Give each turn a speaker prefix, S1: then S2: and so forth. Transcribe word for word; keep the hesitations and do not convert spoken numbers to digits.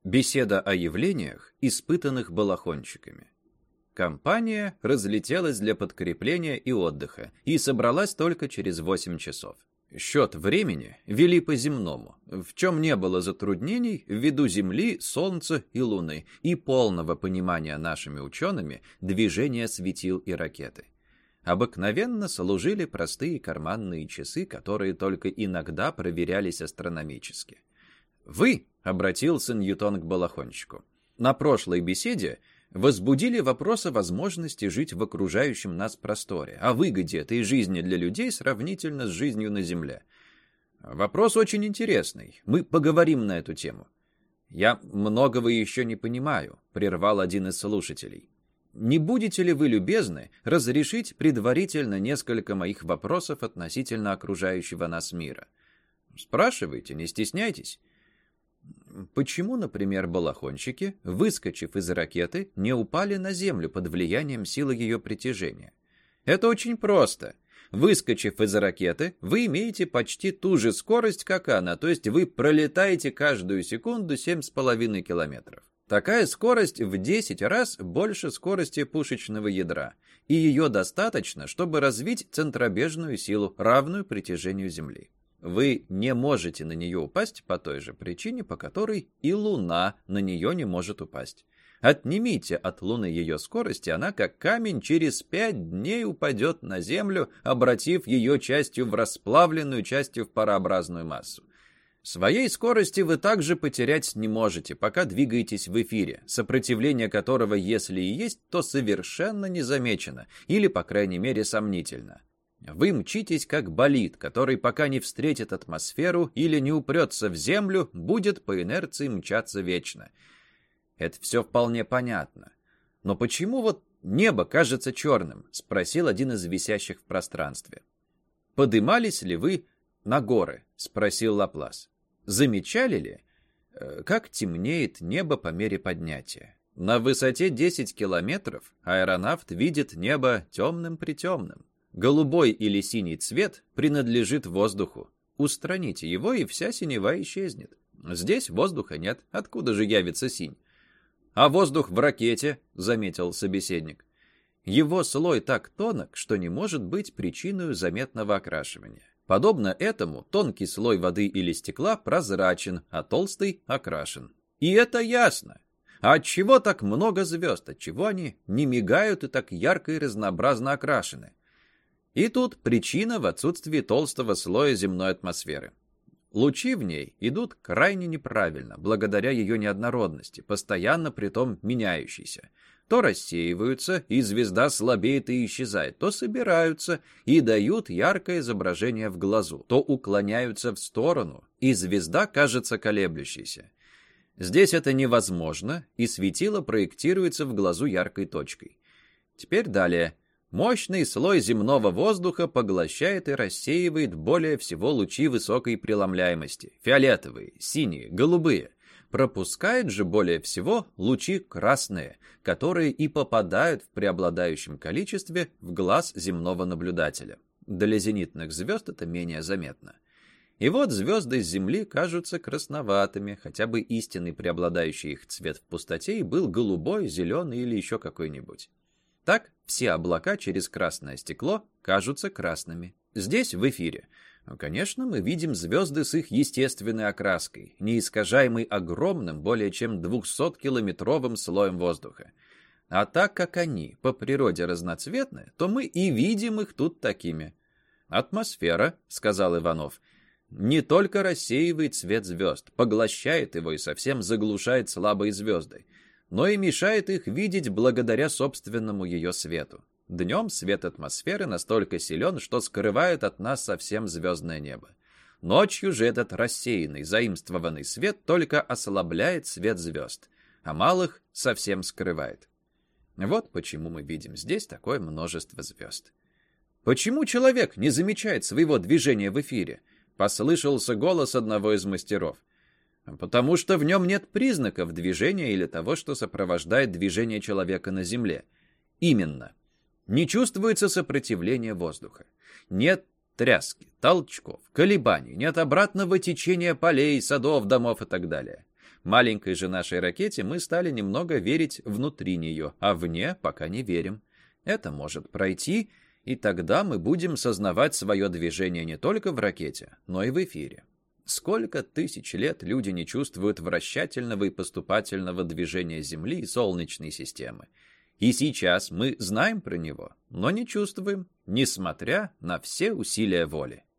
S1: Беседа о явлениях, испытанных балахончиками. Компания разлетелась для подкрепления и отдыха и собралась только через восемь часов. Счет времени вели по-земному, в чем не было затруднений ввиду Земли, Солнца и Луны и полного понимания нашими учеными движения светил и ракеты. Обыкновенно служили простые карманные часы, которые только иногда проверялись астрономически. «Вы», — обратился Ньютон к балахончику, — «на прошлой беседе возбудили вопрос о возможности жить в окружающем нас просторе, о выгоде этой жизни для людей сравнительно с жизнью на Земле. Вопрос очень интересный. Мы поговорим на эту тему». «Я многого еще не понимаю», — прервал один из слушателей. «Не будете ли вы любезны разрешить предварительно несколько моих вопросов относительно окружающего нас мира?» «Спрашивайте, не стесняйтесь». Почему, например, балахончики, выскочив из ракеты, не упали на Землю под влиянием силы ее притяжения? Это очень просто. Выскочив из ракеты, вы имеете почти ту же скорость, как она, то есть вы пролетаете каждую секунду семь с половиной километров. Такая скорость в десять раз больше скорости пушечного ядра, и ее достаточно, чтобы развить центробежную силу, равную притяжению Земли. Вы не можете на нее упасть по той же причине, по которой и Луна на нее не может упасть. Отнимите от Луны ее скорость, и она, как камень, через пять дней упадет на Землю, обратив ее частью в расплавленную, частью в парообразную массу. Своей скорости вы также потерять не можете, пока двигаетесь в эфире, сопротивление которого, если и есть, то совершенно не замечено, или, по крайней мере, сомнительно. Вы мчитесь как болид, который, пока не встретит атмосферу или не упрется в землю, будет по инерции мчаться вечно. Это все вполне понятно. Но почему вот небо кажется черным? Спросил один из висящих в пространстве. Подымались ли вы на горы? Спросил Лаплас. Замечали ли, как темнеет небо по мере поднятия? На высоте десять километров аэронавт видит небо темным-притемным. Голубой или синий цвет принадлежит воздуху. Устраните его, и вся синева исчезнет. Здесь воздуха нет. Откуда же явится синь? А воздух в ракете, заметил собеседник. Его слой так тонок, что не может быть причиной заметного окрашивания. Подобно этому, тонкий слой воды или стекла прозрачен, а толстый окрашен. И это ясно. А отчего так много звезд? Отчего они не мигают и так ярко и разнообразно окрашены? И тут причина в отсутствии толстого слоя земной атмосферы. Лучи в ней идут крайне неправильно, благодаря ее неоднородности, постоянно притом меняющейся. То рассеиваются, и звезда слабеет и исчезает, то собираются и дают яркое изображение в глазу, то уклоняются в сторону, и звезда кажется колеблющейся. Здесь это невозможно, и светило проектируется в глазу яркой точкой. Теперь далее. Мощный слой земного воздуха поглощает и рассеивает более всего лучи высокой преломляемости, фиолетовые, синие, голубые. Пропускает же более всего лучи красные, которые и попадают в преобладающем количестве в глаз земного наблюдателя. Для зенитных звезд это менее заметно. И вот звезды с Земли кажутся красноватыми, хотя бы истинный преобладающий их цвет в пустоте и был голубой, зеленый или еще какой-нибудь. Так все облака через красное стекло кажутся красными. Здесь, в эфире, конечно, мы видим звезды с их естественной окраской, не искажаемой огромным, более чем двухсоткилометровым слоем воздуха. А так как они по природе разноцветны, то мы и видим их тут такими. «Атмосфера», — сказал Иванов, — «не только рассеивает свет звезд, поглощает его и совсем заглушает слабые звезды, но и мешает их видеть благодаря собственному ее свету. Днем свет атмосферы настолько силен, что скрывает от нас совсем звездное небо. Ночью же этот рассеянный, заимствованный свет только ослабляет свет звезд, а малых совсем скрывает. Вот почему мы видим здесь такое множество звезд. Почему человек не замечает своего движения в эфире? Послышался голос одного из мастеров. Потому что в нем нет признаков движения или того, что сопровождает движение человека на Земле. Именно. Не чувствуется сопротивления воздуха. Нет тряски, толчков, колебаний, нет обратного течения полей, садов, домов и так далее. Маленькой же нашей ракете мы стали немного верить внутри нее, а вне пока не верим. Это может пройти, и тогда мы будем сознавать свое движение не только в ракете, но и в эфире. Сколько тысяч лет люди не чувствуют вращательного и поступательного движения Земли и Солнечной системы. И сейчас мы знаем про него, но не чувствуем, несмотря на все усилия воли.